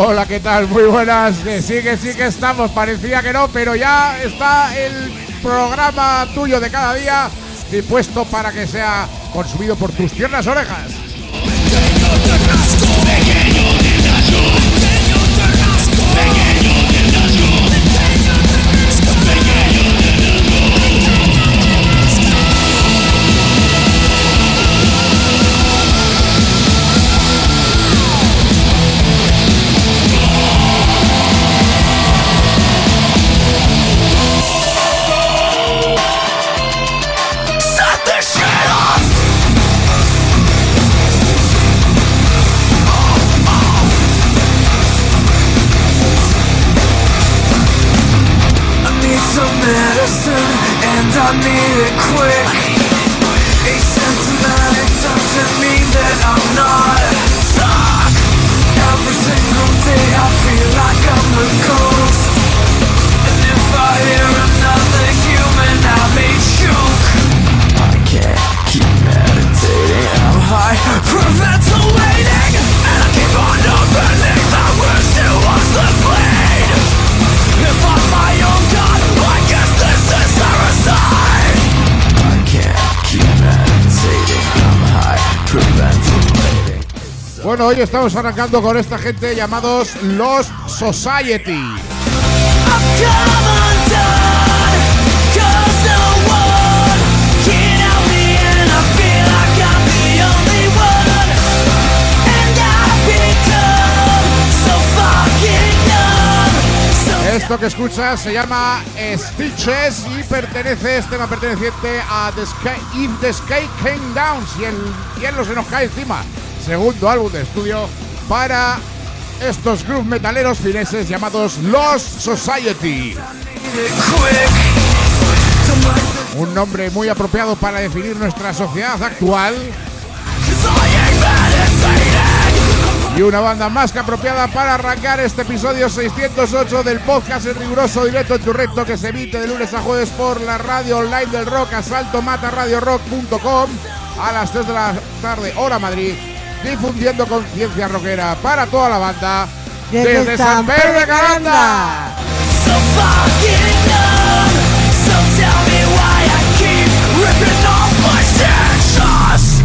Hola, ¿qué tal? Muy buenas. Sí que estamos. Parecía que no, pero ya está el programa tuyo de cada día dispuesto para que sea consumido por tus tiernas orejas. And I need it quick. Asymptomatic doesn't mean that I'm not stuck. Every single day I feel like I'm a ghost. And if I hear another human I may choke. I can't keep meditating, I'm hyperventilating. And I keep on opening the wounds to watch the bleed. If I'm my own god, I guess this is suicide. I can't keep meditating, I'm hyperventilating. Bueno, hoy estamos arrancando con esta gente llamados los Society. I've come undone, 'cause no one can help me and I feel like I'm the only one. And I've become so fucking numb. Esto que escuchas se llama Stitches y pertenece, tema perteneciente a If the Sky Came Down, si el cielo se nos cae encima. Segundo álbum de estudio para estos groove metaleros fineses llamados Los Society. Un nombre muy apropiado para definir nuestra sociedad actual. Y una banda más que apropiada para arrancar este episodio 608 del podcast en riguroso directo en tu recto, que se emite de lunes a jueves por la radio online del rock, asaltomataradiorock.com, a las 3 de la tarde, hora Madrid, difundiendo conciencia rockera para toda la banda desde San Pedro de Caranda. So fucking numb. So tell me why I keep ripping off my stitches.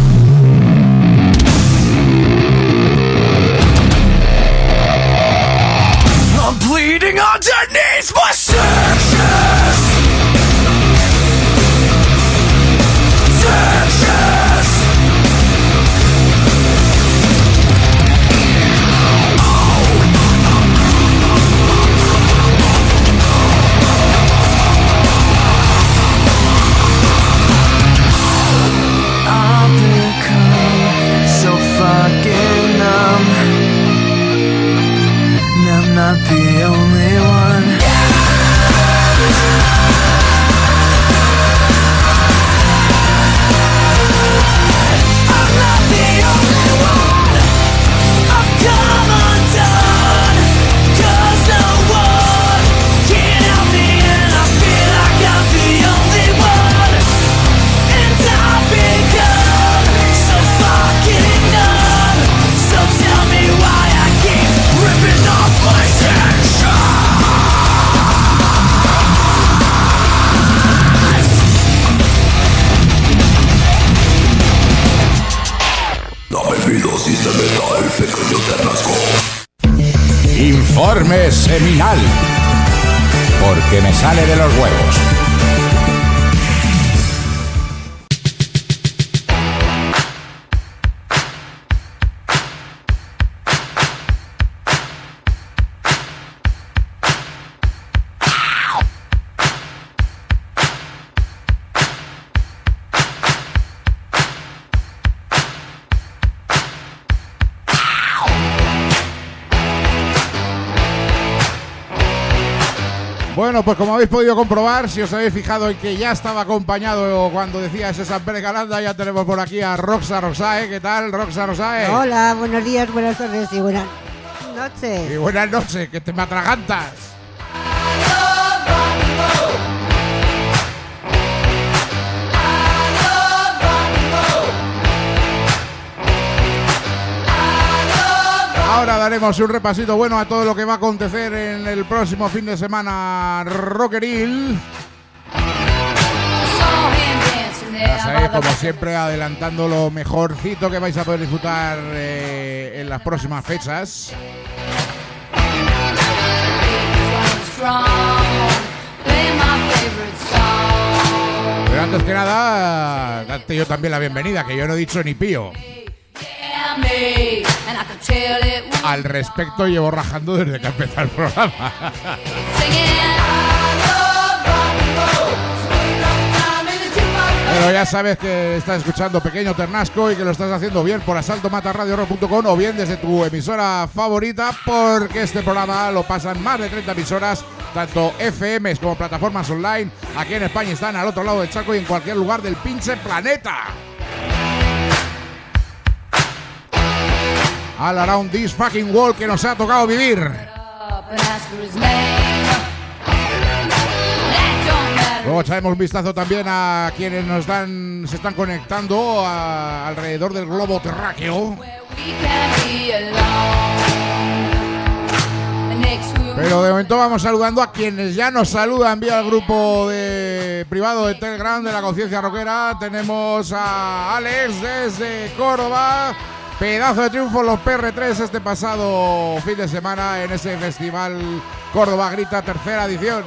I'm bleeding underneath my stitches. Stitches. I've become so fucking numb. And I'm not the only one. I'm not the only one. I've come undone, 'cause no one can help me and I feel like I'm the only one. And I've become so fucking numb. So tell me why I keep ripping off my stitches. Dame mi dosis de metal, pequeño Carrasco. Informe seminal. Porque me sale de los huevos. Bueno, pues como habéis podido comprobar, si os habéis fijado en que ya estaba acompañado cuando decía ese San Pedro de Caranda, ya tenemos por aquí a Roxa Rosae. ¿Qué tal, Roxa Rosae? Hola, buenos días, buenas tardes y buenas noches. Y buenas noches, que te me atragantas. Ahora daremos un repasito bueno a todo lo que va a acontecer en el próximo fin de semana rockeril. Ya sabéis, como siempre, adelantando lo mejorcito que vais a poder disfrutar en las próximas fechas. Pero antes que nada, date yo también la bienvenida, que yo no he dicho ni pío. Al respecto llevo rajando desde que empezó el programa. Pero ya sabes que estás escuchando Pequeño Ternasco y que lo estás haciendo bien por asaltomatarradiorock.com o bien desde tu emisora favorita, porque este programa lo pasan más de 30 emisoras, tanto FMs como plataformas online. Aquí en España están al otro lado del charco y en cualquier lugar del pinche planeta. All around this fucking world que nos ha tocado vivir. Luego echaremos un vistazo también a quienes se están conectando alrededor del globo terráqueo. Pero de momento vamos saludando a quienes ya nos saludan vía el grupo privado de Telegram de la Conciencia Rockera. Tenemos a Alex desde Córdoba. Pedazo de triunfo los PR3 este pasado fin de semana en ese festival Córdoba Grita, tercera edición.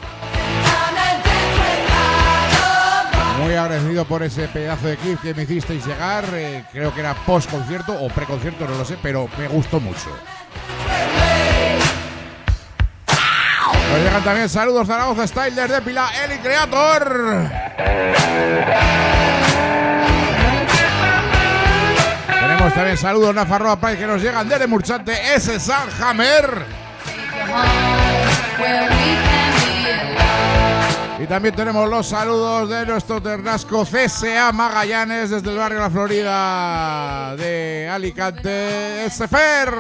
Muy agradecido por ese pedazo de clip que me hicisteis llegar. Creo que era post concierto o pre concierto, no lo sé, pero me gustó mucho. Nos llegan también saludos Zaragoza Style desde Pila, Eli Creator. Tenemos también saludos Nafarroa Pride que nos llegan desde Murchante, ese Sanhammer. Y también tenemos los saludos de nuestro Ternasco CSA Magallanes desde el barrio La Florida de Alicante, Sefer.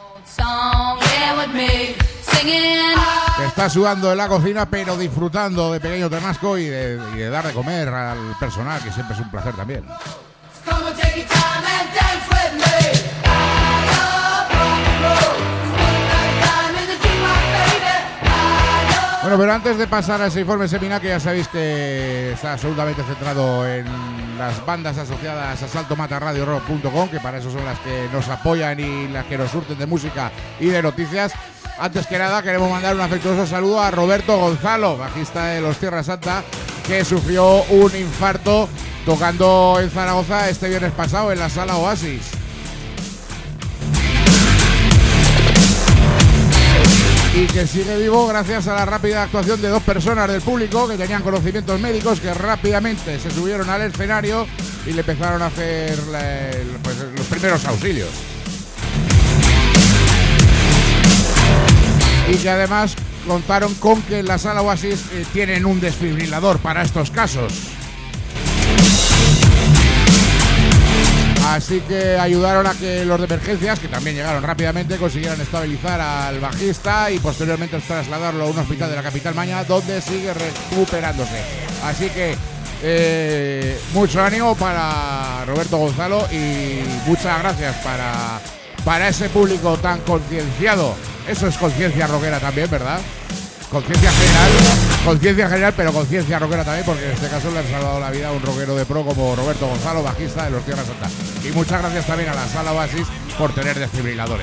Que está sudando en la cocina pero disfrutando de Pequeño Ternasco y de dar de comer al personal, que siempre es un placer también. Bueno, pero antes de pasar a ese informe seminal, que ya sabéis que está absolutamente centrado en las bandas asociadas a asaltomatarradiorock.com, que para eso son las que nos apoyan y las que nos surten de música y de noticias. Antes que nada queremos mandar un afectuoso saludo a Roberto Gonzalo, bajista de Los Tierra Santa, que sufrió un infarto tocando en Zaragoza este viernes pasado en la Sala Oasis. Y que sigue vivo gracias a la rápida actuación de dos personas del público que tenían conocimientos médicos, que rápidamente se subieron al escenario y le empezaron a hacer los primeros auxilios. Y que además contaron con que en la Sala Oasis tienen un desfibrilador para estos casos. Así que ayudaron a que los de emergencias, que también llegaron rápidamente, consiguieran estabilizar al bajista y posteriormente trasladarlo a un hospital de la capital maña, donde sigue recuperándose. Así que mucho ánimo para Roberto Gonzalo y muchas gracias para ese público tan concienciado. Eso es conciencia rockera también, ¿verdad? Conciencia general, pero conciencia rockera también, porque en este caso le han salvado la vida a un rockero de pro como Roberto Gonzalo, bajista de Los Tierra Santa. Y muchas gracias también a la Sala Oasis por tener desfibriladores.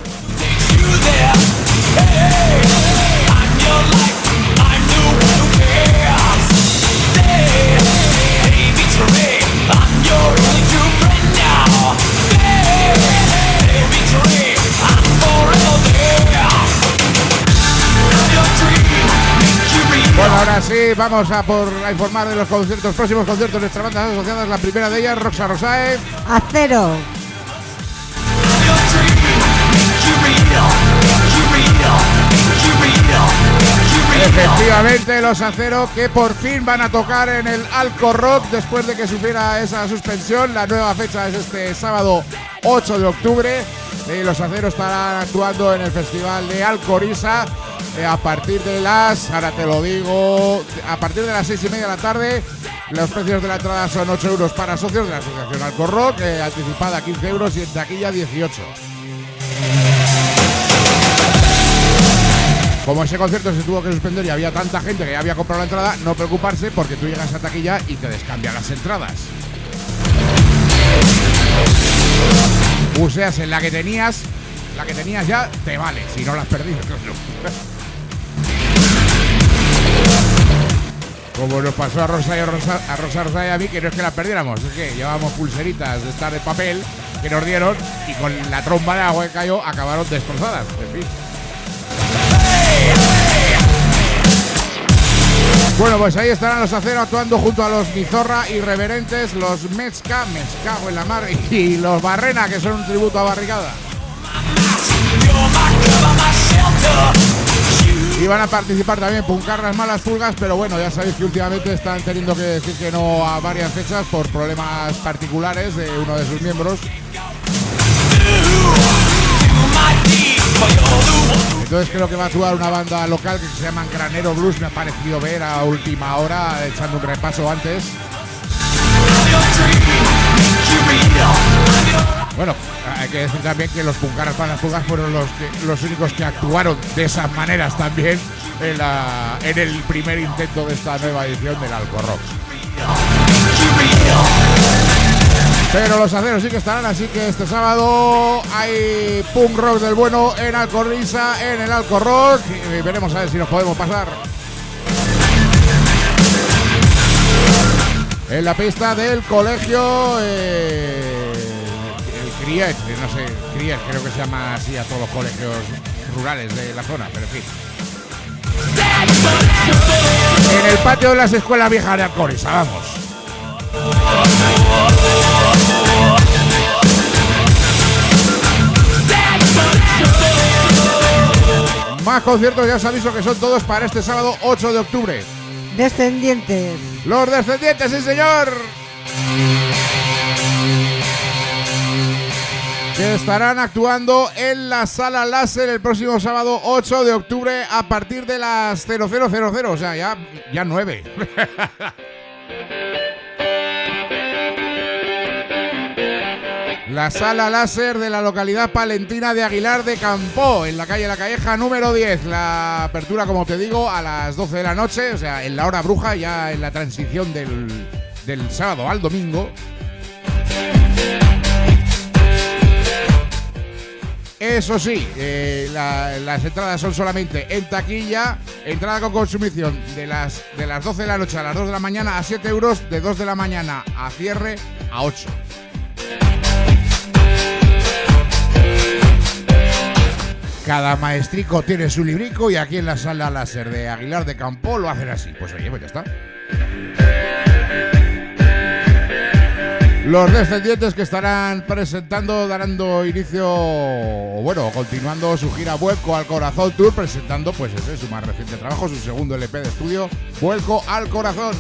Bueno, ahora sí, vamos a informar de los próximos conciertos de nuestras bandas asociadas. La primera de ellas, Roxa Rosae. Acero. Efectivamente, los Acero, que por fin van a tocar en el Alco Rock después de que sufriera esa suspensión. La nueva fecha es este sábado 8 de octubre. Los Acero estarán actuando en el Festival de Alcoriza a partir de las 6:30 de la tarde. Los precios de la entrada son 8 euros para socios de la Asociación Alco Rock, anticipada 15 euros y en taquilla 18. Como ese concierto se tuvo que suspender y había tanta gente que ya había comprado la entrada, no preocuparse porque tú llegas a taquilla y te descambian las entradas. Useas en la que tenías ya te vale, si no la has perdido. Como nos pasó a Rosa y a mí, que no es que la perdiéramos, es que llevábamos pulseritas de estas de papel que nos dieron y con la tromba de agua que cayó acabaron destrozadas. En fin. Bueno, pues ahí estarán los Acero actuando junto a los Mizorra Irreverentes, los Mezca, me cago en la mar, y los Barrena, que son un tributo a Barricada. Y van a participar también Puncarras Malas Pulgas, pero bueno, ya sabéis que últimamente están teniendo que decir que no a varias fechas por problemas particulares de uno de sus miembros. Entonces creo que va a actuar una banda local que se llama Granero Blues, me ha parecido ver a última hora, echando un repaso antes. Bueno, hay que decir también que los Puncarras Malas Pulgas fueron los únicos que actuaron de esas maneras también en el primer intento de esta nueva edición del Alcorrock. Pero los Aceros sí que estarán, así que este sábado hay punk rock del bueno en Alcorrisa, en el Alcorrock, y veremos a ver si nos podemos pasar. En la pista del colegio el Criet, no sé, Criet creo que se llama así a todos los colegios rurales de la zona, pero en fin. En el patio de las escuelas viejas de Alcorrisa, vamos. Más conciertos, ya os aviso que son todos para este sábado 8 de octubre. Descendientes. Los Descendientes, sí señor. Que estarán actuando en la Sala Láser el próximo sábado 8 de octubre a partir de las 0000, o sea, ya 9. La Sala Láser de la localidad palentina de Aguilar de Campoo, en la calle La Calleja número 10. La apertura, como te digo, a las 12 de la noche, o sea, en la hora bruja, ya en la transición del sábado al domingo. Eso sí, las entradas son solamente en taquilla, entrada con consumición de las 12 de la noche a las 2 de la mañana a 7 euros, de 2 de la mañana a cierre a 8. Cada maestrico tiene su librico y aquí en la Sala Láser de Aguilar de Campoo lo hacen así. Pues oye, pues ya está. Los Descendientes que estarán presentando, dando inicio, bueno, continuando su gira Vuelco al Corazón Tour, presentando pues ese, su más reciente trabajo, su segundo LP de estudio, Vuelco al Corazón.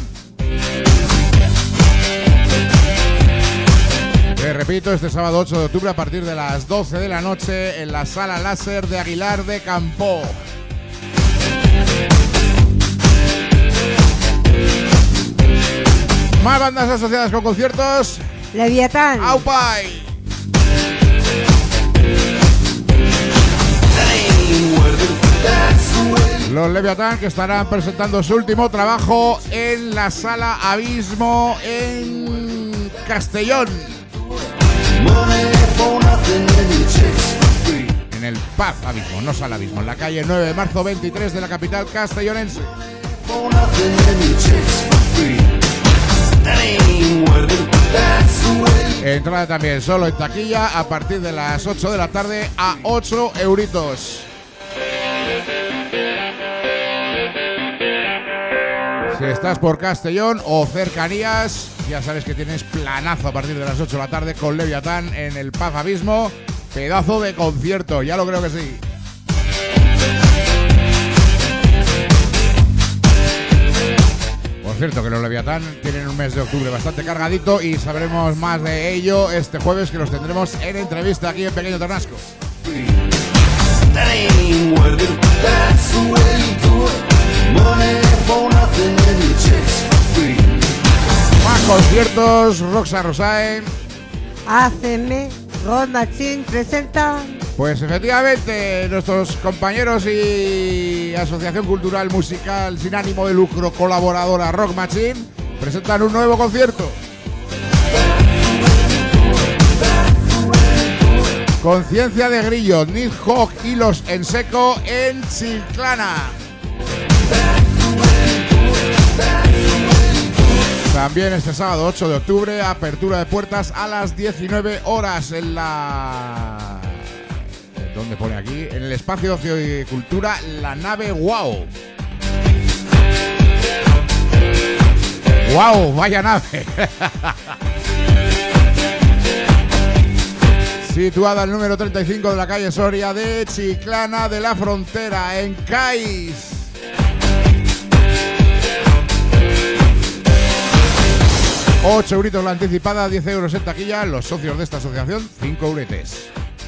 Repito, este sábado 8 de octubre a partir de las 12 de la noche en la Sala Láser de Aguilar de Campoo. Más bandas asociadas con conciertos. Leviatán. ¡Aupai! Los Leviatán que estarán presentando su último trabajo en la Sala Abismo en Castellón. En el Pub Abismo, no Sala Abismo, en la calle 9 de marzo 23 de la capital castellonense. Entrada también solo en taquilla a partir de las 8 de la tarde a 8 euritos. Si estás por Castellón o cercanías, ya sabes que tienes planazo a partir de las 8 de la tarde con Leviatán en el Pub Abismo. Pedazo de concierto, ya lo creo que sí. Por cierto, que los Leviatán tienen un mes de octubre bastante cargadito y sabremos más de ello este jueves, que los tendremos en entrevista aquí en Pequeño Ternasco. Más conciertos, Roxa Rosae. ACM, God Machine presenta Pues efectivamente, nuestros compañeros y Asociación Cultural Musical sin ánimo de lucro colaboradora Rock Machine presentan un nuevo concierto. Conciencia de Grillo, Nighthawk y los En Seco en Chiclana. También este sábado 8 de octubre, apertura de puertas a las 19 horas en la... ¿Dónde pone aquí? En el espacio de ocio y cultura La Nave Wow. ¡Wow! ¡Vaya nave! Situada en el número 35 de la calle Soria de Chiclana de la Frontera, en Cáiz. €8 la anticipada, 10 euros en taquilla. Los socios de esta asociación, 5 euretes.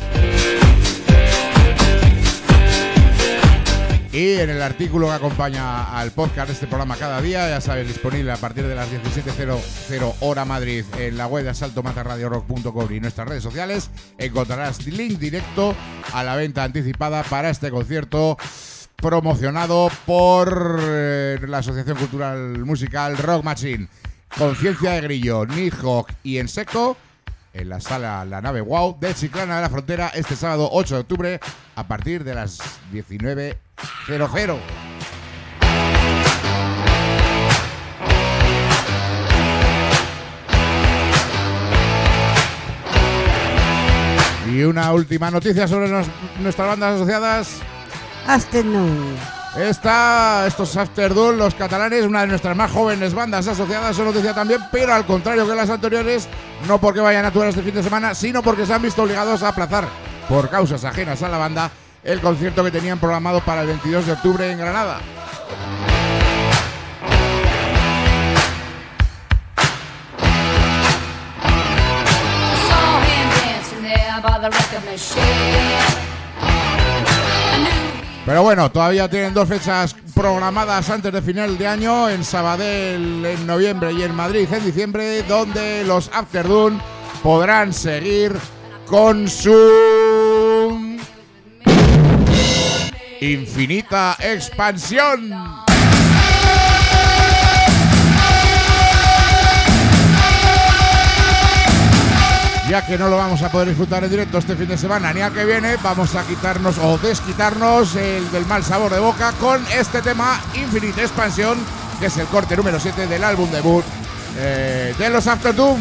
Y en el artículo que acompaña al podcast de este programa cada día, ya sabes, disponible a partir de las 17:00 hora Madrid en la web de asaltomatarradiorock.com y nuestras redes sociales, encontrarás link directo a la venta anticipada para este concierto promocionado por la Asociación Cultural Musical Rock Machine. Conciencia de Grillo, Nighthawk y En Seco en la sala La Nave Wow de Chiclana de la Frontera este sábado 8 de octubre a partir de las 19:00. Y una última noticia sobre nuestras bandas asociadas. Afternoon. Estos Afternoon, los catalanes, una de nuestras más jóvenes bandas asociadas, son noticia también, pero al contrario que las anteriores, no porque vayan a actuar este fin de semana, sino porque se han visto obligados a aplazar, por causas ajenas a la banda, el concierto que tenían programado para el 22 de octubre en Granada. Pero bueno, todavía tienen 2 fechas programadas antes de final de año, en Sabadell en noviembre y en Madrid en diciembre, donde los Afternoon podrán seguir con su infinita expansión. Ya que no lo vamos a poder disfrutar en directo este fin de semana ni al que viene, vamos a quitarnos o desquitarnos el del mal sabor de boca con este tema Infinite Expansion, que es el corte número 7 del álbum debut de los Afternoon.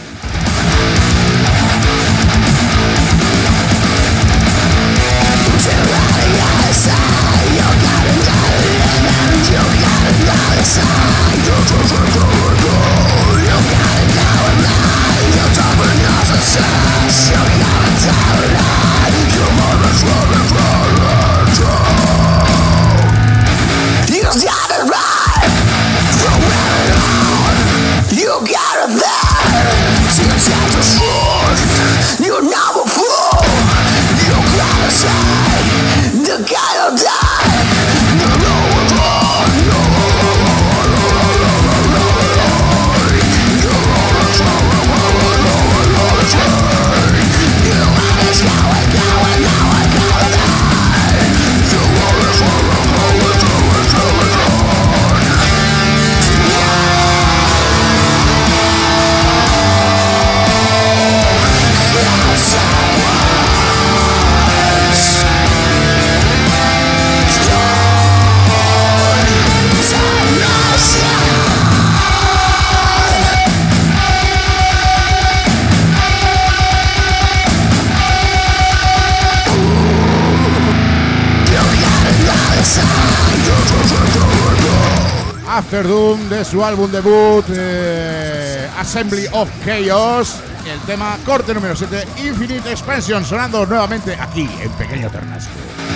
Afternoon, de su álbum debut Assembly of Chaos, el tema corte número 7 Infinite Expansion, sonando nuevamente aquí en Pequeño Ternasco.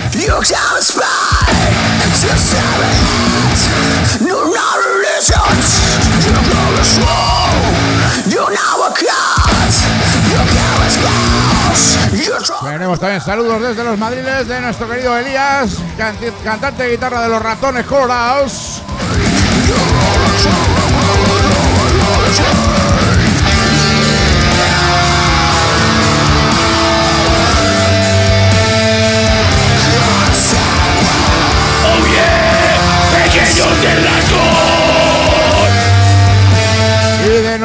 Tenemos también saludos desde los Madriles de nuestro querido Elías, cantante de guitarra de los Ratones Colorados.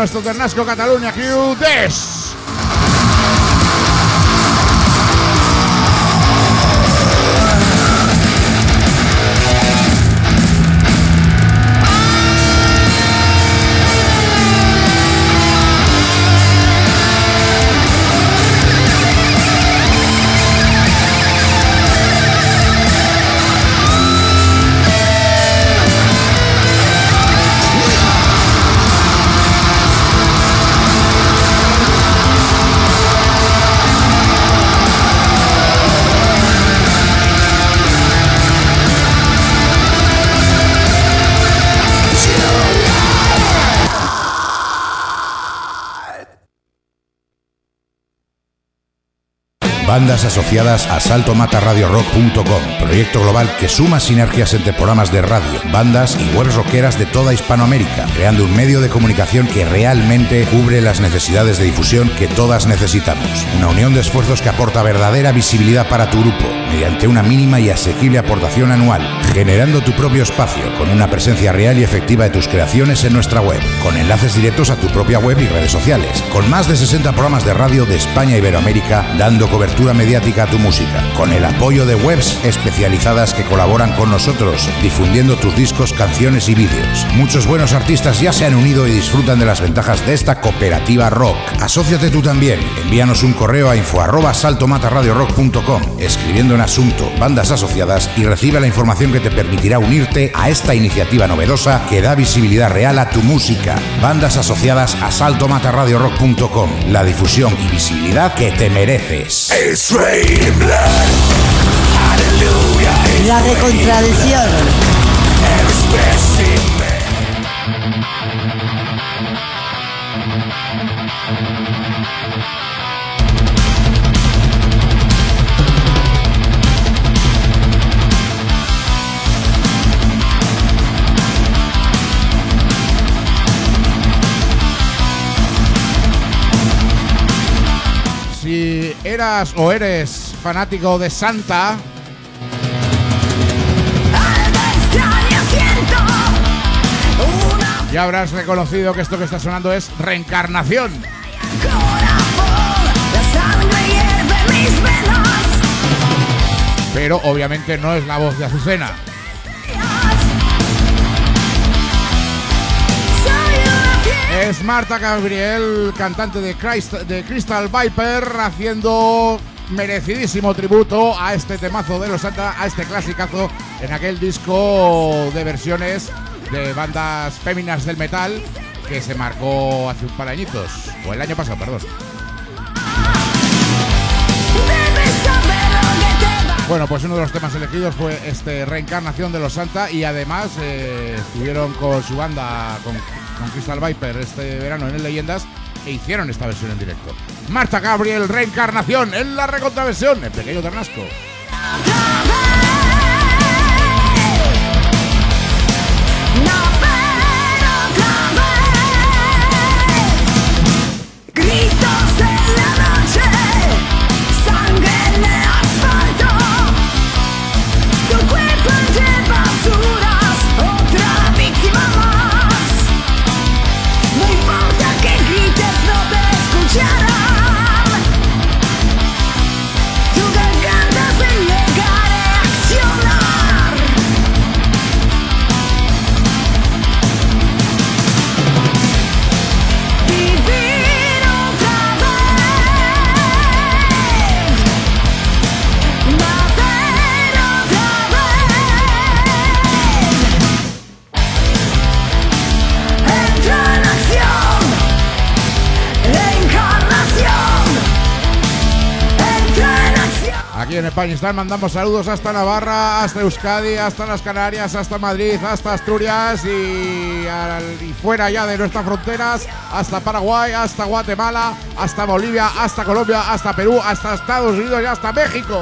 nuestro Ternasco Catalunya Crew Des. Bandas asociadas a saltomatarradiorock.com, proyecto global que suma sinergias entre programas de radio, bandas y webs rockeras de toda Hispanoamérica, creando un medio de comunicación que realmente cubre las necesidades de difusión que todas necesitamos. Una unión de esfuerzos que aporta verdadera visibilidad para tu grupo, mediante una mínima y asequible aportación anual, generando tu propio espacio con una presencia real y efectiva de tus creaciones en nuestra web, con enlaces directos a tu propia web y redes sociales, con más de 60 programas de radio de España e Iberoamérica, dando cobertura mediática a tu música, con el apoyo de webs especializadas que colaboran con nosotros, difundiendo tus discos, canciones y vídeos. Muchos buenos artistas ya se han unido y disfrutan de las ventajas de esta cooperativa rock. Asóciate tú también. Envíanos un correo a info@saltomatarradiorock.com, escribiendo en asunto bandas asociadas, y recibe la información que te permitirá unirte a esta iniciativa novedosa que da visibilidad real a tu música. Bandas asociadas a saltomatarradiorock.com, la difusión y visibilidad que te mereces. La recontradicción. Si eras o eres fanático de Santa, ya habrás reconocido que esto que está sonando es Reencarnación. Pero obviamente no es la voz de Azucena. Es Marta Gabriel, cantante de Crystal Viper, haciendo merecidísimo tributo a este temazo de los Santa, a este clasicazo en aquel disco de versiones de bandas féminas del metal que se marcó hace un par de añitos, o el año pasado, perdón. Bueno, pues uno de los temas elegidos fue este Reencarnación de los Santa, y además estuvieron con su banda, con Crystal Viper este verano en el Leyendas, e hicieron esta versión en directo. Marta Gabriel, Reencarnación, en la recontraversión, en Pequeño Ternasco. Gritos en la noche, sangre en el asfalto, tu cuerpo entre basuras, otra víctima más. No importa que grites, no te escucharán. Tu garganta se niega a reaccionar. Vivir otra vez, nacer otra vez. Entra en acción, reencarnación. Entra en acción. Aquí en España mandamos saludos hasta Navarra, hasta Euskadi, hasta las Canarias, hasta Madrid, hasta Asturias y fuera ya de nuestras fronteras, hasta Paraguay, hasta Guatemala, hasta Bolivia, hasta Colombia, hasta Perú, hasta Estados Unidos y hasta México.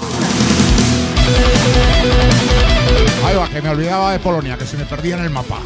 Ahí va, que me olvidaba de Polonia, que se me perdía en el mapa.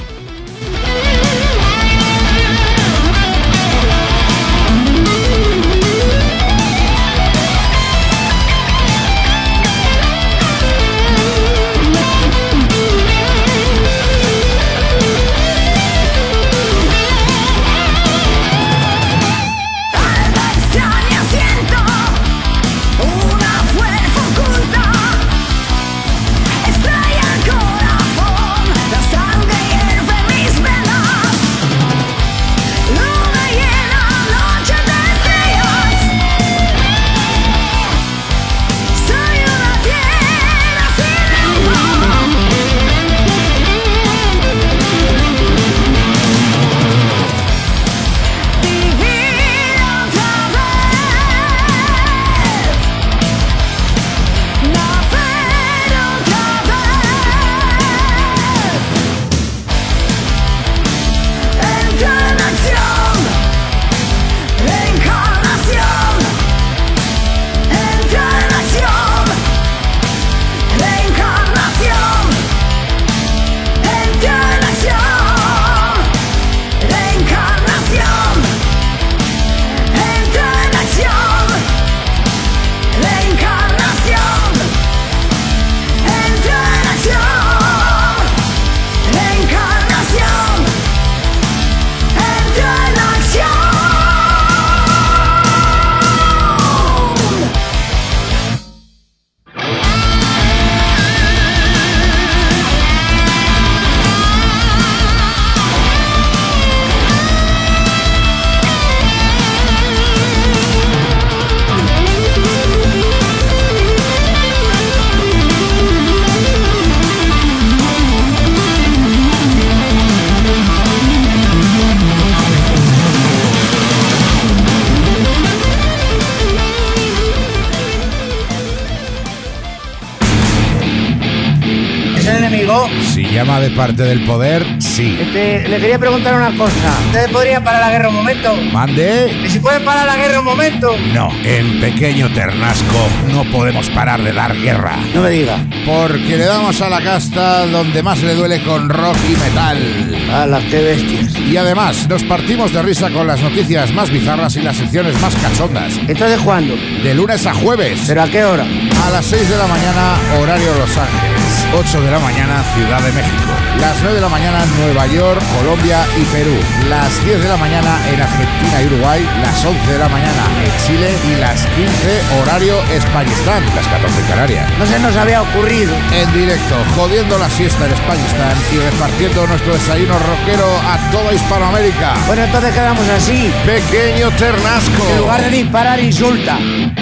llama de parte del poder, sí. Le quería preguntar una cosa. ¿Ustedes podrían parar la guerra un momento? ¿Mande? ¿Y si pueden parar la guerra un momento? No, en Pequeño Ternasco no podemos parar de dar guerra. No me diga. Porque le damos a la casta donde más le duele con rock y metal. ¡Hala, qué bestias! Y además, nos partimos de risa con las noticias más bizarras y las secciones más cachondas. ¿Entonces cuándo? De lunes a jueves. ¿Pero a qué hora? A las 6 de la mañana, horario Los Ángeles. 8 de la mañana, Ciudad de México. Las 9 de la mañana, Nueva York, Colombia y Perú. Las 10 de la mañana en Argentina y Uruguay. Las 11 de la mañana en Chile. Y las 15, horario Españistán. Las 14 en Canarias. No se nos había ocurrido. En directo, jodiendo la siesta en Españistán y repartiendo nuestro desayuno rockero a toda Hispanoamérica. Bueno, entonces quedamos así. Pequeño Ternasco. En lugar de disparar, insulta.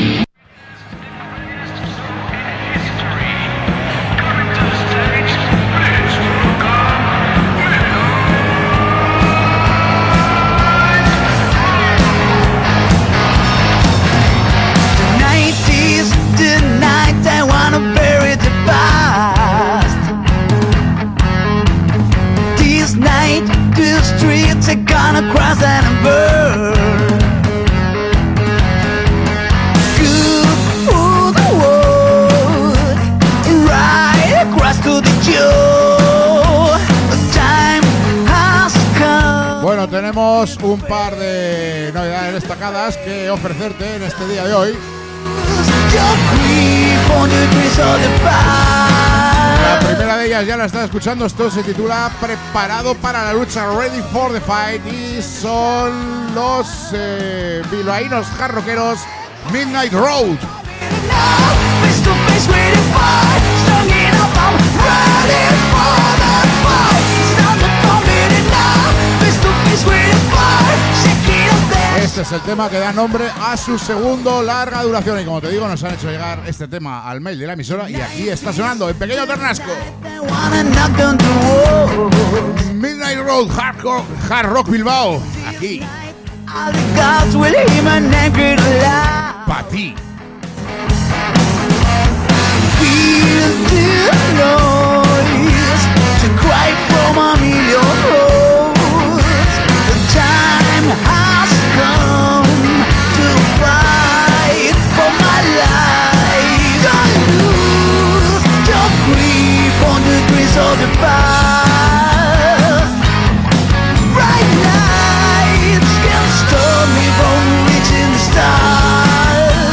Cross and burn. Good for the world, right across to the Joe. Time has come. Bueno, tenemos un par de novedades destacadas que ofrecerte en este día de hoy. La primera de ellas ya la estás escuchando, esto se titula Preparado para la lucha, Ready for the Fight, y son los bilbaínos hard rockeros Midnight Road. Este es el tema que da nombre a su segundo larga duración y como te digo nos han hecho llegar este tema al mail de la emisora y aquí está sonando en Pequeño Ternasco. Midnight Road Hard Rock Bilbao, aquí pa' ti. Of the past, bright nights can stop me from reaching the stars.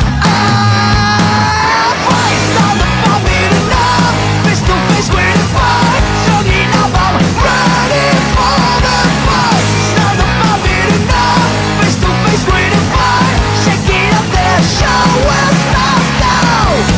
Fight on the forbidden enough, face to face with the fight. Talking about ready for the fight. Stop the forbidden enough, face to face with the fight. Shaking up the show will start now.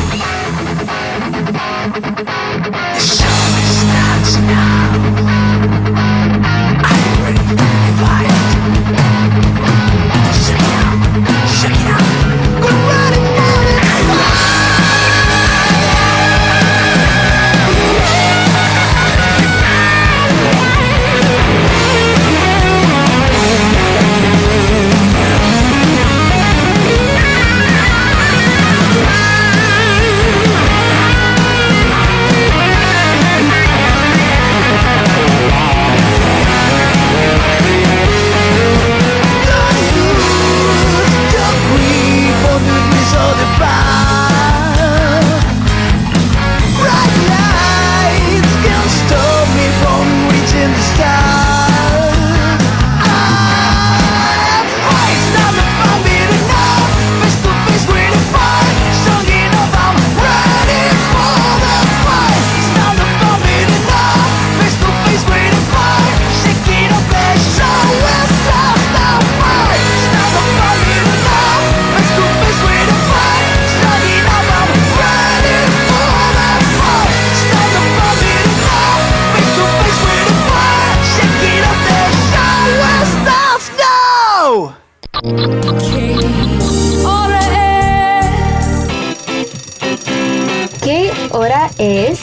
¿Qué hora es?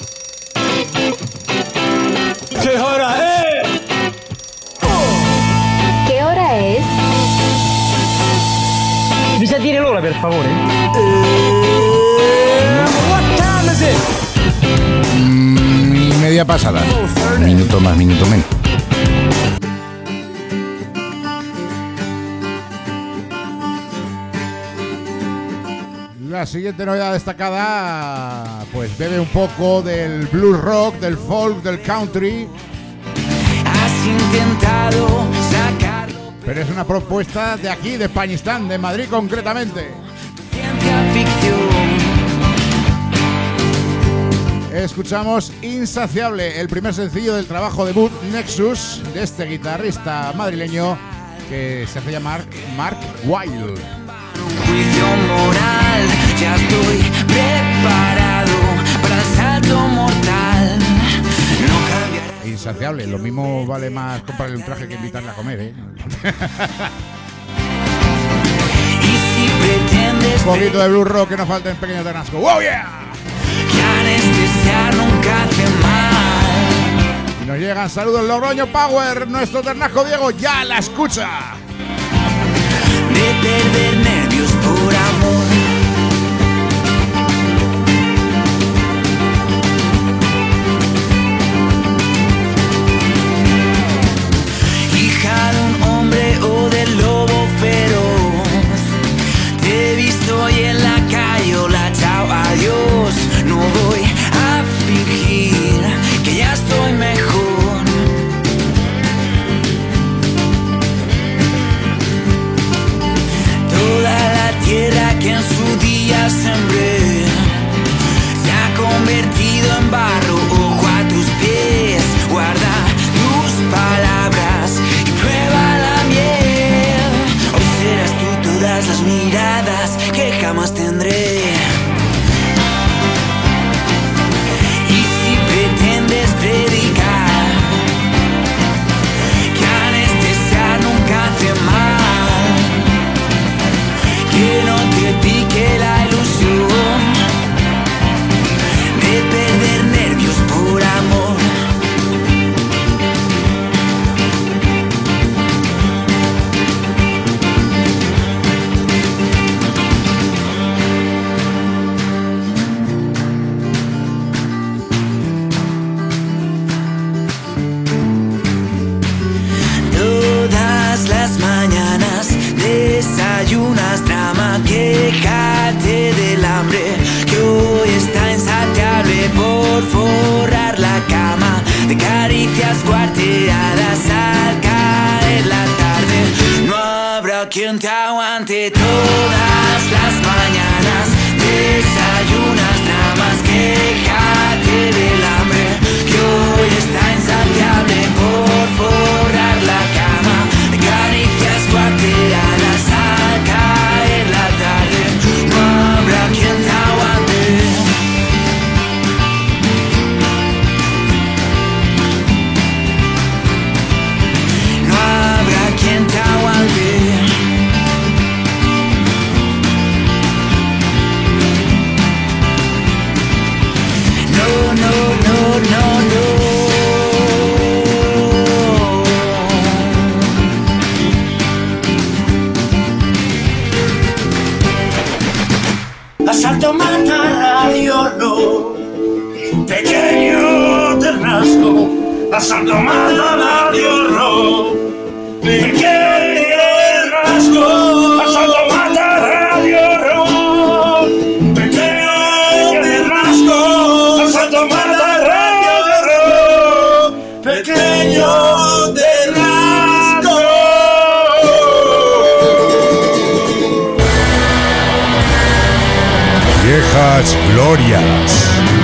¿Qué hora es? ¿Qué hora es? Mi sentire l'ora, per favore. What time is it? media pasada. Minuto más, minuto menos. La siguiente novedad destacada, pues bebe un poco del blues rock, del folk, del country. Has intentado sacarlo, Pero es una propuesta de aquí, de Pañistán, de Madrid concretamente. ciencia ficción. Escuchamos Insaciable, el primer sencillo del trabajo debut Nexus de este guitarrista madrileño que se hace llamar Mark Wilde. Un juicio moral, ya estoy preparado para el salto mortal. No cambiaré. Insaciable, lo mismo vale más comprarle un traje que invitarle a comer, ¿eh? Y si pretendes Un poquito de blues rock que nos falta en Pequeño Ternasco. ¡Wow, yeah! que anestesiar nunca hace mal. Y nos llegan saludos Logroño Power, nuestro Ternasco Diego ya la escucha. De perder nervios por amor. Hija de un hombre o del lobo feroz. Te he visto hoy en la calle, hola, chao, adiós. No voy a fingir que ya estoy mejor. Toda la tierra que en su día sembré se ha convertido en barro. Ojo a tus pies, guarda tus palabras y prueba la miel. O serás tú todas las miradas que jamás tendré. Y si pretendes predicar que anestesiar nunca hace mal, que no te pique la ilusión de perder nervios por amor. Todas las mañanas desayunas drama, quéjate del hambre que hoy está insaciable por forrar la cama de caricias cuarteadas al caer la tarde. No habrá quien te aguante. Todas las mañanas desayunas dramas, quéjate del hambre que hoy está insaciable por forrar la cama de caricias cuarteadas al caer la tarde. No habrá quien te aguante. No habrá quien te aguante. No, no, no, no, no. Asalto mata radio no, pequeño Ternasco. Asalto mata radio no, pequeño Ternasco. Asalto mata radio no, pequeño Ternasco. Asalto mata radio no, pequeño Ternasco. Viejas glorias.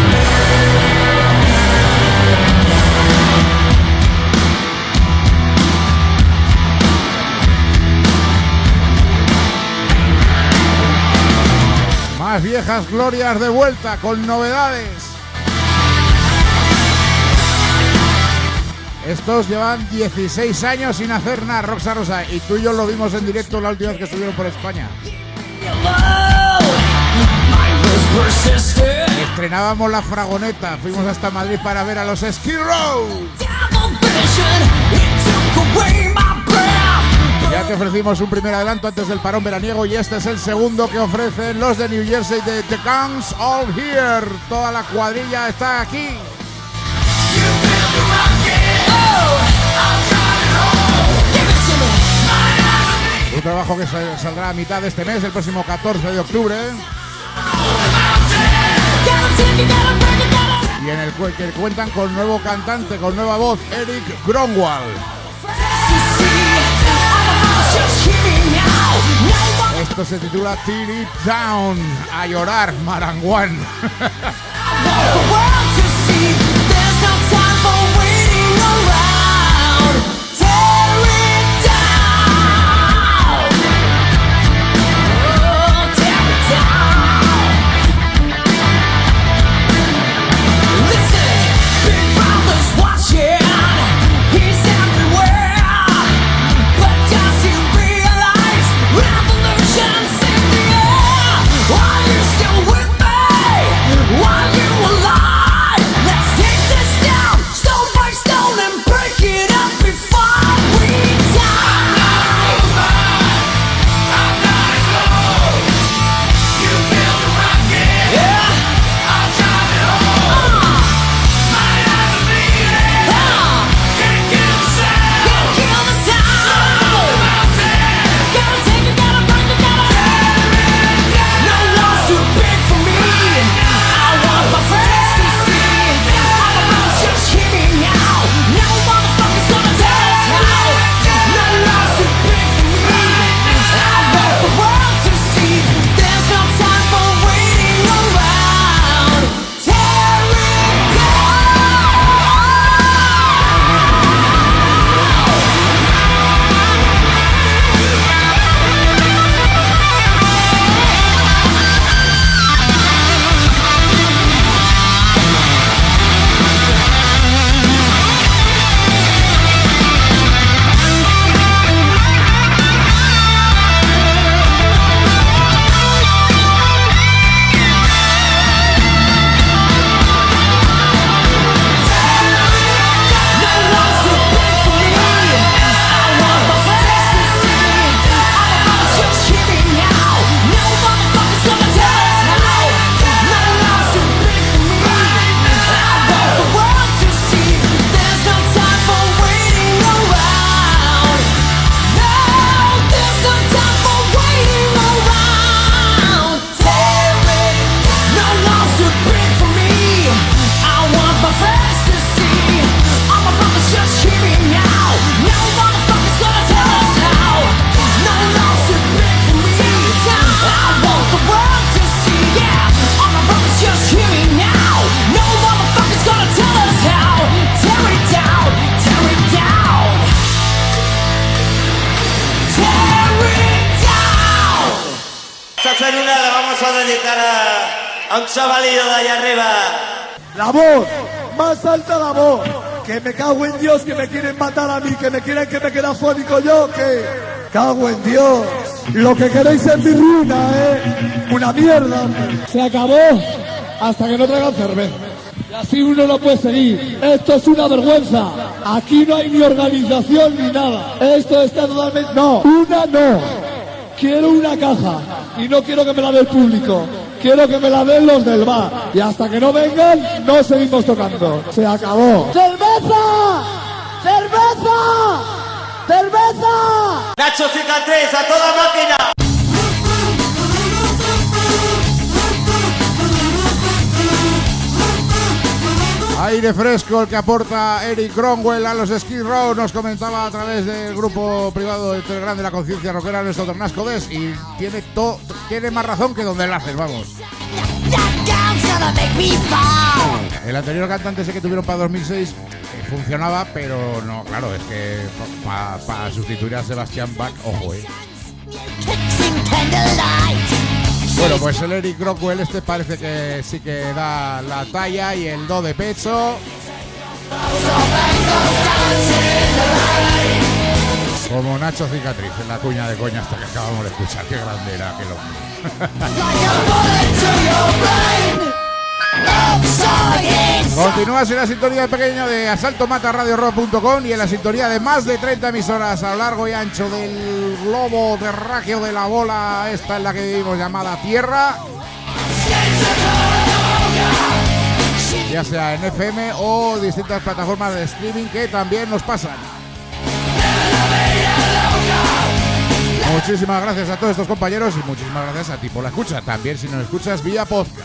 Más viejas glorias de vuelta con novedades. Estos llevan 16 años sin hacer nada, Roxa Rosa, y tú y yo lo vimos en directo la última vez que estuvieron por España. Estrenábamos La Fragoneta, fuimos hasta Madrid para ver a los Skid Row. Ya te ofrecimos un primer adelanto antes del parón veraniego y este es el segundo que ofrecen los de New Jersey de The Guns All Here. Toda la cuadrilla está aquí. trabajo que saldrá a mitad de este mes, el próximo 14 de octubre. Y en el que cuentan con nuevo cantante, con nueva voz, Eric Grönwall. Esto se titula Tear It Down, a llorar, Maranguán. A un chavalillo de allá arriba. La voz, más alta la voz. Que me cago en Dios, que me quieren matar a mí, que me quieren que me quede afónico yo, que cago en Dios. Lo que queréis es mi ruina, una mierda. Se acabó hasta que no traigan cerveza. Y así uno no puede seguir. Esto es una vergüenza. Aquí no hay ni organización ni nada. Esto está totalmente... No, una no. Quiero una caja y no quiero que me la dé el público. Quiero que me la den los del bar. Y hasta que no vengan, no seguimos tocando. Se acabó. ¡Cerveza! ¡Cerveza! ¡Cerveza! Nacho Cicatriz, a toda máquina. Aire fresco el que aporta Eric Grönwall a los Skid Row, nos comentaba a través del grupo privado de Telegram de la Conciencia Rockera nuestro Ternasco Des, y tiene más razón que donde la haces, vamos. El anterior cantante ese que tuvieron para 2006 funcionaba, pero no, claro, es que para sustituir a Sebastián Bach, ojo, Bueno, pues el Eric Grönwall este parece que sí que da la talla y el do de pecho. Como Nacho Cicatriz en la cuña de coña hasta que acabamos de escuchar. Qué grande era aquel hombre. Continúas en la sintonía pequeña de asaltomatarradiorock.com y en la sintonía de más de 30 emisoras a lo largo y ancho del globo terráqueo de la bola esta en la que vivimos llamada Tierra, ya sea en FM o distintas plataformas de streaming que también nos pasan. Muchísimas gracias a todos estos compañeros y muchísimas gracias a ti por la escucha. También si nos escuchas vía podcast.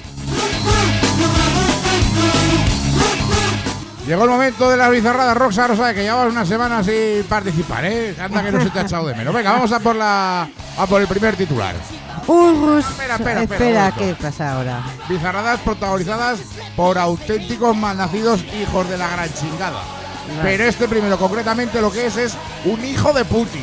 Llegó el momento de las bizarradas, Roxa. No sabe que llevabas una semana sin participar, ¿eh? Anda que no se te ha echado de menos. Venga, vamos a por el primer titular. Espera, ¿qué pasa ahora? Bizarradas protagonizadas por auténticos malnacidos hijos de la gran chingada. Vale. Pero este primero concretamente lo que es un hijo de Putin.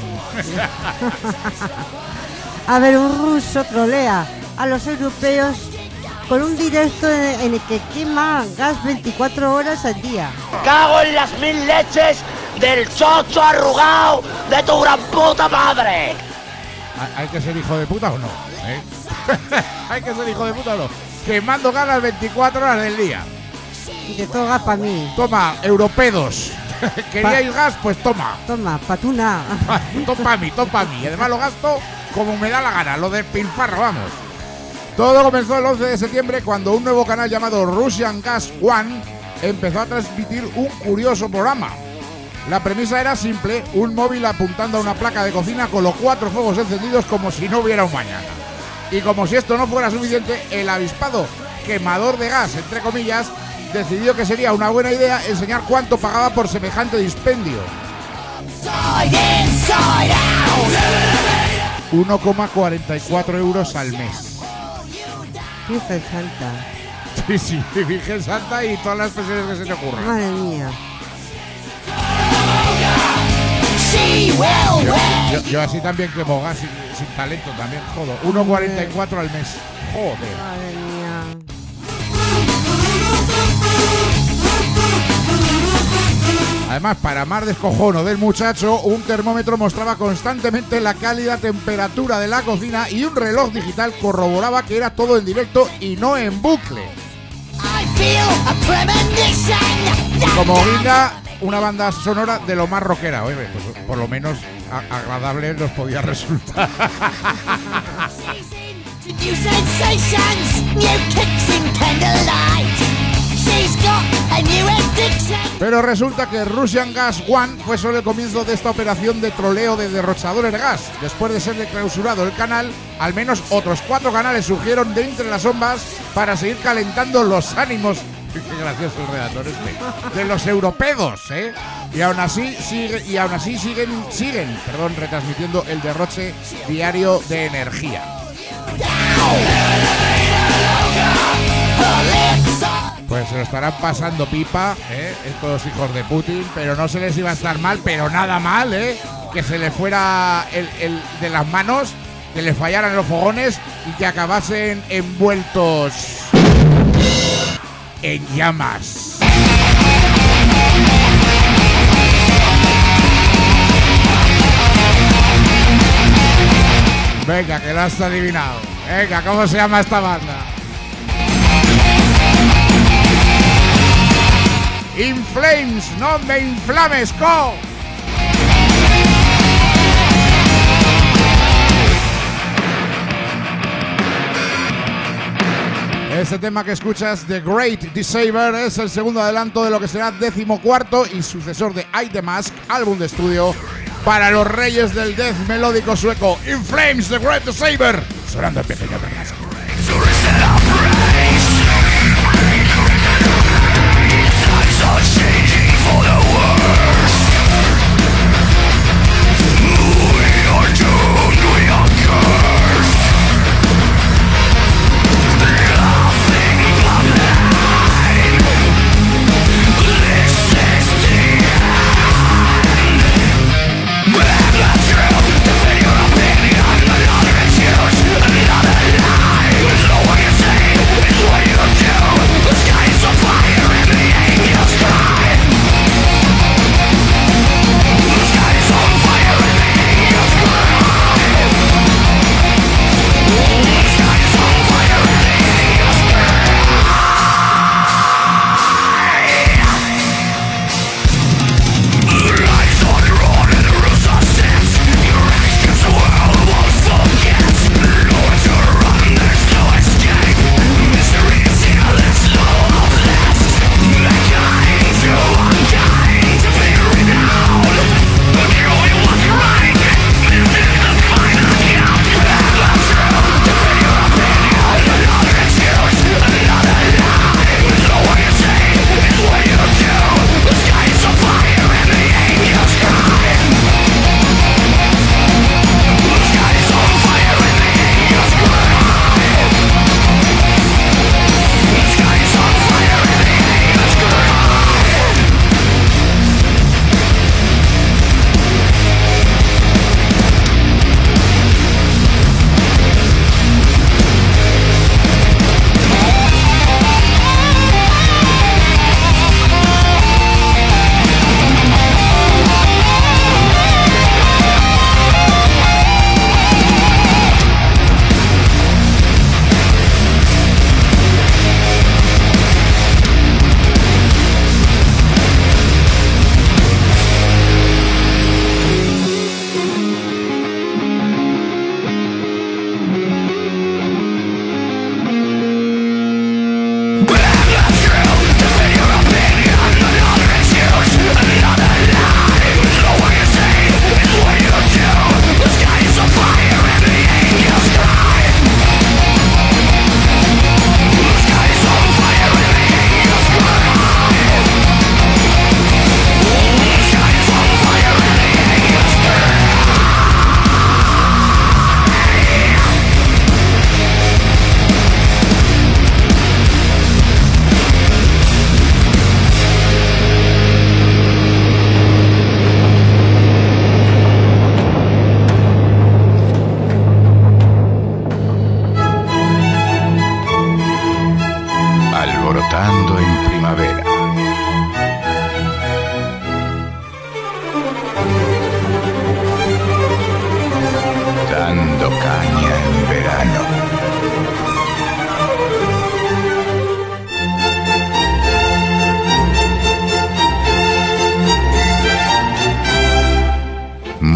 A ver, un ruso trolea a los europeos con un directo en el que quema gas 24 horas al día. ¡Cago en las mil leches del chocho arrugado de tu gran puta madre! ¿Hay que ser hijo de puta o no? ¿Eh? ¿Hay que ser hijo de puta o no? Quemando gas las 24 horas del día. Y de todo gas para mí. Toma, europedos. ¿Queríais gas? Pues toma. Toma, patuna. Toma para mí. Y además lo gasto como me da la gana, lo despilfarro, vamos. Todo comenzó el 11 de septiembre cuando un nuevo canal llamado Russian Gas One empezó a transmitir un curioso programa. La premisa era simple, un móvil apuntando a una placa de cocina con los 4 fuegos encendidos como si no hubiera un mañana. Y como si esto no fuera suficiente, el avispado quemador de gas, entre comillas, decidió que sería una buena idea enseñar cuánto pagaba por semejante dispendio. 1,44 euros al mes. Virgen Santa. Sí, Virgen Santa y todas las expresiones que se te ocurran. Madre mía. Yo así también quemo gas sin talento también, jodo. 1,44 al mes. Joder. Madre mía. Además, para más descojono del muchacho, un termómetro mostraba constantemente la cálida temperatura de la cocina y un reloj digital corroboraba que era todo en directo y no en bucle. Como guinda, una banda sonora de lo más rockera. Oye, pues por lo menos agradable nos podía resultar. Pero resulta que Russian Gas One fue solo el comienzo de esta operación de troleo de derrochadores de gas. Después de ser declausurado el canal, al menos otros 4 canales surgieron de entre las sombras para seguir calentando los ánimos. Qué gracioso el redactor de los europeos, ¿eh? Y aún así siguen retransmitiendo el derroche diario de energía. Pues se lo estarán pasando pipa, estos hijos de Putin, pero no se les iba a estar mal, pero nada mal, que se les fuera el de las manos, que les fallaran los fogones y que acabasen envueltos en llamas. Venga, que lo has adivinado. Venga, ¿cómo se llama esta banda? In Flames, no me inflames, co. Este tema que escuchas, The Great Deceiver, es el segundo adelanto de lo que será 14º y sucesor de I The Mask, álbum de estudio para los reyes del death melódico sueco. In Flames, The Great Deceiver, sonando el pequeño Bernasco. Changing for the worse. We are doomed, we are cursed. Laughing blind. This is the end. We're the truth. Defend your opinion. Another excuse, another lie.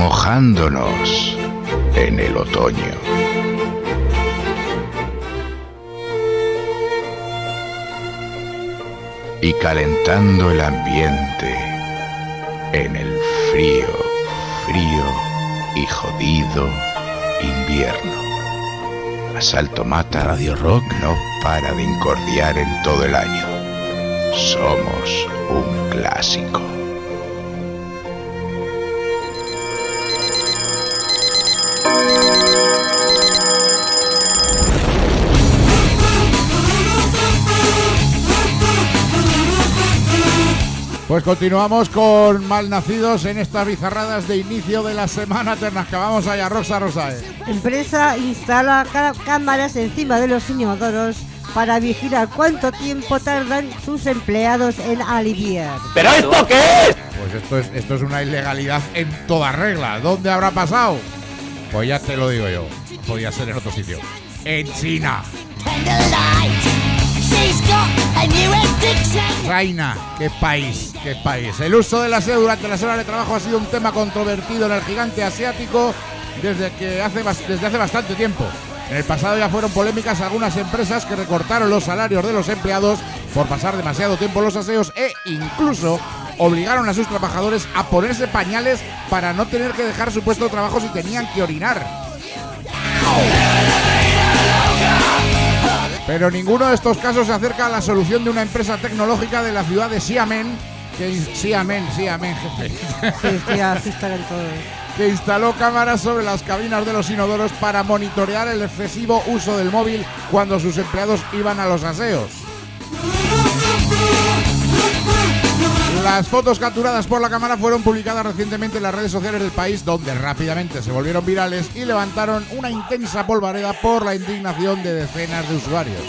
mojándonos en el otoño. Y calentando el ambiente en el frío y jodido invierno. Asalto Mata Radio Rock no para de incordiar en todo el año. Somos un clásico. Pues continuamos con Malnacidos en estas bizarradas de inicio de la semana ternasca. Vamos allá, Rosa Rosae. Empresa instala cámaras encima de los inodoros para vigilar cuánto tiempo tardan sus empleados en aliviar. ¿Pero esto qué es? Pues esto es una ilegalidad en toda regla. ¿Dónde habrá pasado? Pues ya te lo digo yo. Podría ser en otro sitio. En China. China, qué país. El uso del aseo durante las horas de trabajo ha sido un tema controvertido en el gigante asiático desde hace bastante tiempo. En el pasado ya fueron polémicas algunas empresas que recortaron los salarios de los empleados por pasar demasiado tiempo en los aseos e incluso obligaron a sus trabajadores a ponerse pañales para no tener que dejar su puesto de trabajo si tenían que orinar. Pero ninguno de estos casos se acerca a la solución de una empresa tecnológica de la ciudad de Xiamen, jefe. Que instaló cámaras sobre las cabinas de los inodoros para monitorear el excesivo uso del móvil cuando sus empleados iban a los aseos. Las fotos capturadas por la cámara fueron publicadas recientemente en las redes sociales del país, donde rápidamente se volvieron virales y levantaron una intensa polvareda por la indignación de decenas de usuarios.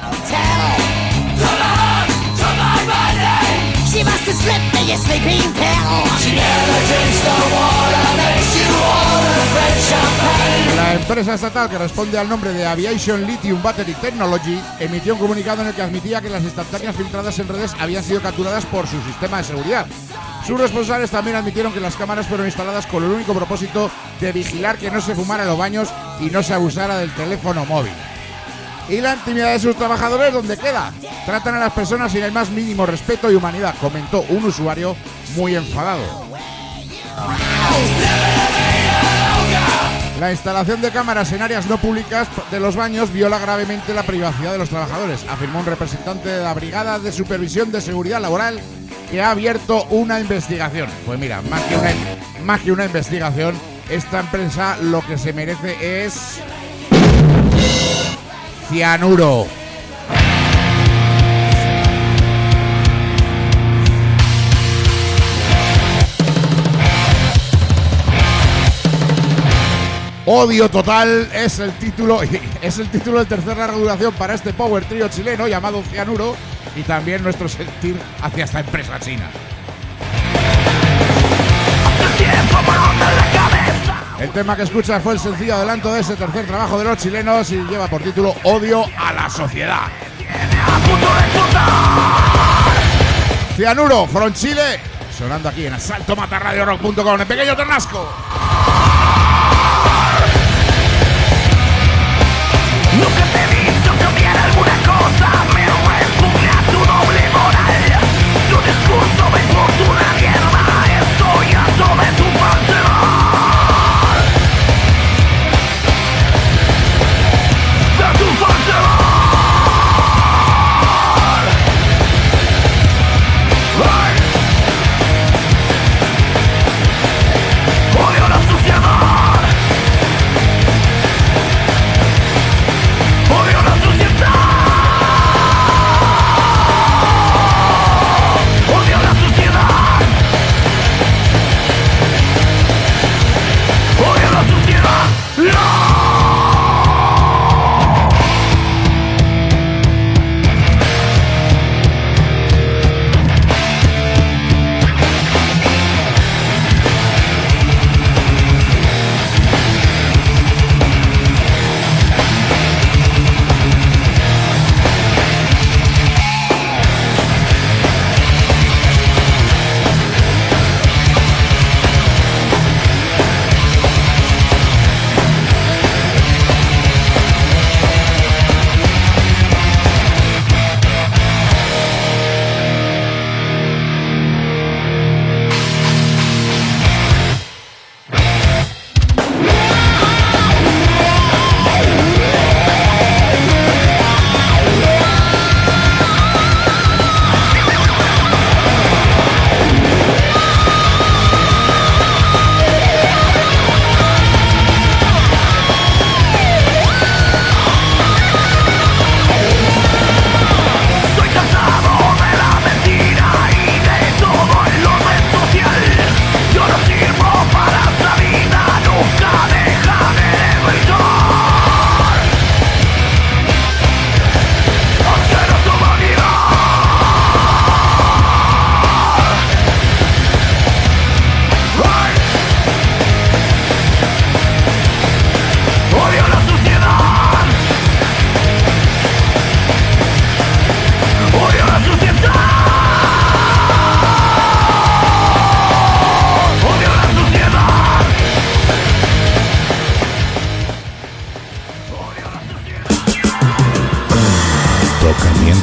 La empresa estatal, que responde al nombre de Aviation Lithium Battery Technology, emitió un comunicado en el que admitía que las instantáneas filtradas en redes habían sido capturadas por su sistema de seguridad. Sus responsables también admitieron que las cámaras fueron instaladas con el único propósito de vigilar que no se fumara en los baños y no se abusara del teléfono móvil. ¿Y la intimidad de sus trabajadores dónde queda? Tratan a las personas sin el más mínimo respeto y humanidad, comentó un usuario muy enfadado. La instalación de cámaras en áreas no públicas de los baños viola gravemente la privacidad de los trabajadores, afirmó un representante de la Brigada de Supervisión de Seguridad Laboral, que ha abierto una investigación. Pues mira, más que una investigación, esta empresa lo que se merece es cianuro. Odio total es el título del tercer larga duración para este power trio chileno llamado Cianuro, y también nuestro sentir hacia esta empresa china. El tema que escuchas fue el sencillo adelanto de ese tercer trabajo de los chilenos y lleva por título Odio a la sociedad. Cianuro, from Chile, sonando aquí en asaltomatarradiorock.com, en Pequeño Ternasco. Nunca te he visto cambiar alguna cosa, me repugna tu doble moral. Tu discurso me importa una mierda, estoy harto de tu falsedad. De tu falsedad. Odio la sociedad. Odio la sociedad. Odio la sociedad. Odio la sociedad. ¡No!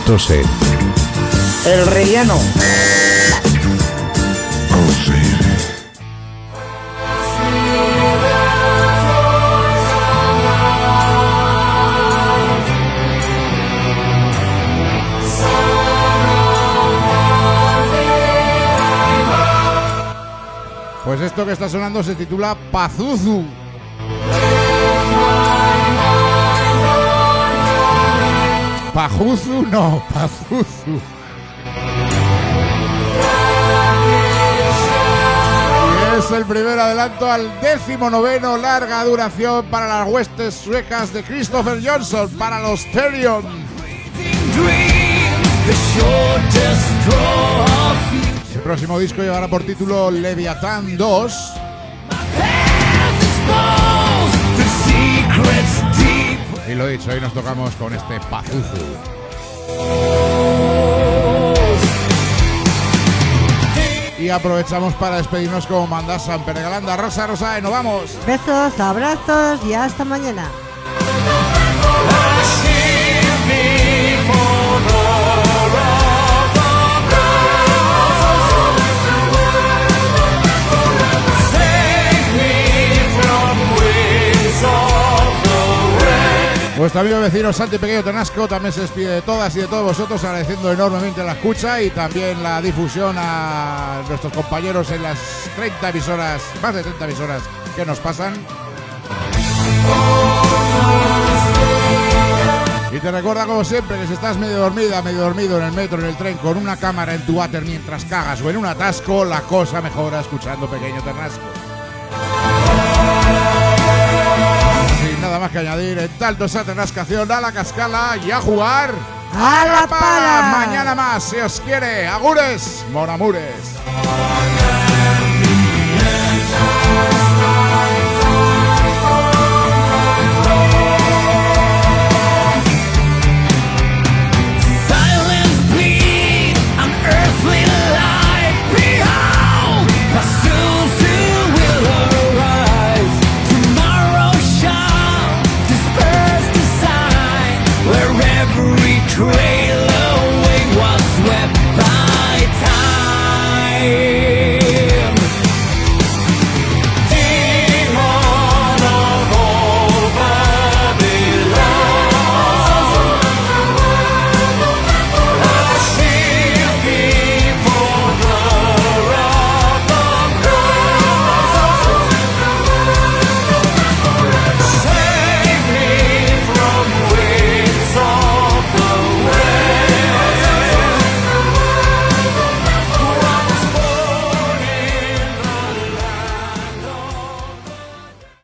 expertos en El relleno. Pues esto que está sonando se titula Pazuzu. Pajuzu, no, Pazuzu. Y es el primer adelanto al 19º larga duración para las huestes suecas de Christopher Johnson, para los Therion. El próximo disco llevará por título Leviathan 2. Y lo dicho, hoy nos tocamos con este Pazuzu. Y aprovechamos para despedirnos como manda San Peregalanda. Rosa, Rosa, y nos vamos. Besos, abrazos y hasta mañana. Vuestro amigo vecino Santi Pequeño Ternasco también se despide de todas y de todos vosotros, agradeciendo enormemente la escucha y también la difusión a nuestros compañeros en las 30 emisoras, más de 30 emisoras que nos pasan. Y te recuerda, como siempre, que si estás medio dormida, medio dormido en el metro, en el tren, con una cámara en tu váter mientras cagas o en un atasco, la cosa mejora escuchando Pequeño Ternasco. Sin nada más que añadir, en tanto esa ternascación, a la cascala y a jugar ¡A la pala! Mañana más, si os quiere. Agures, monamures.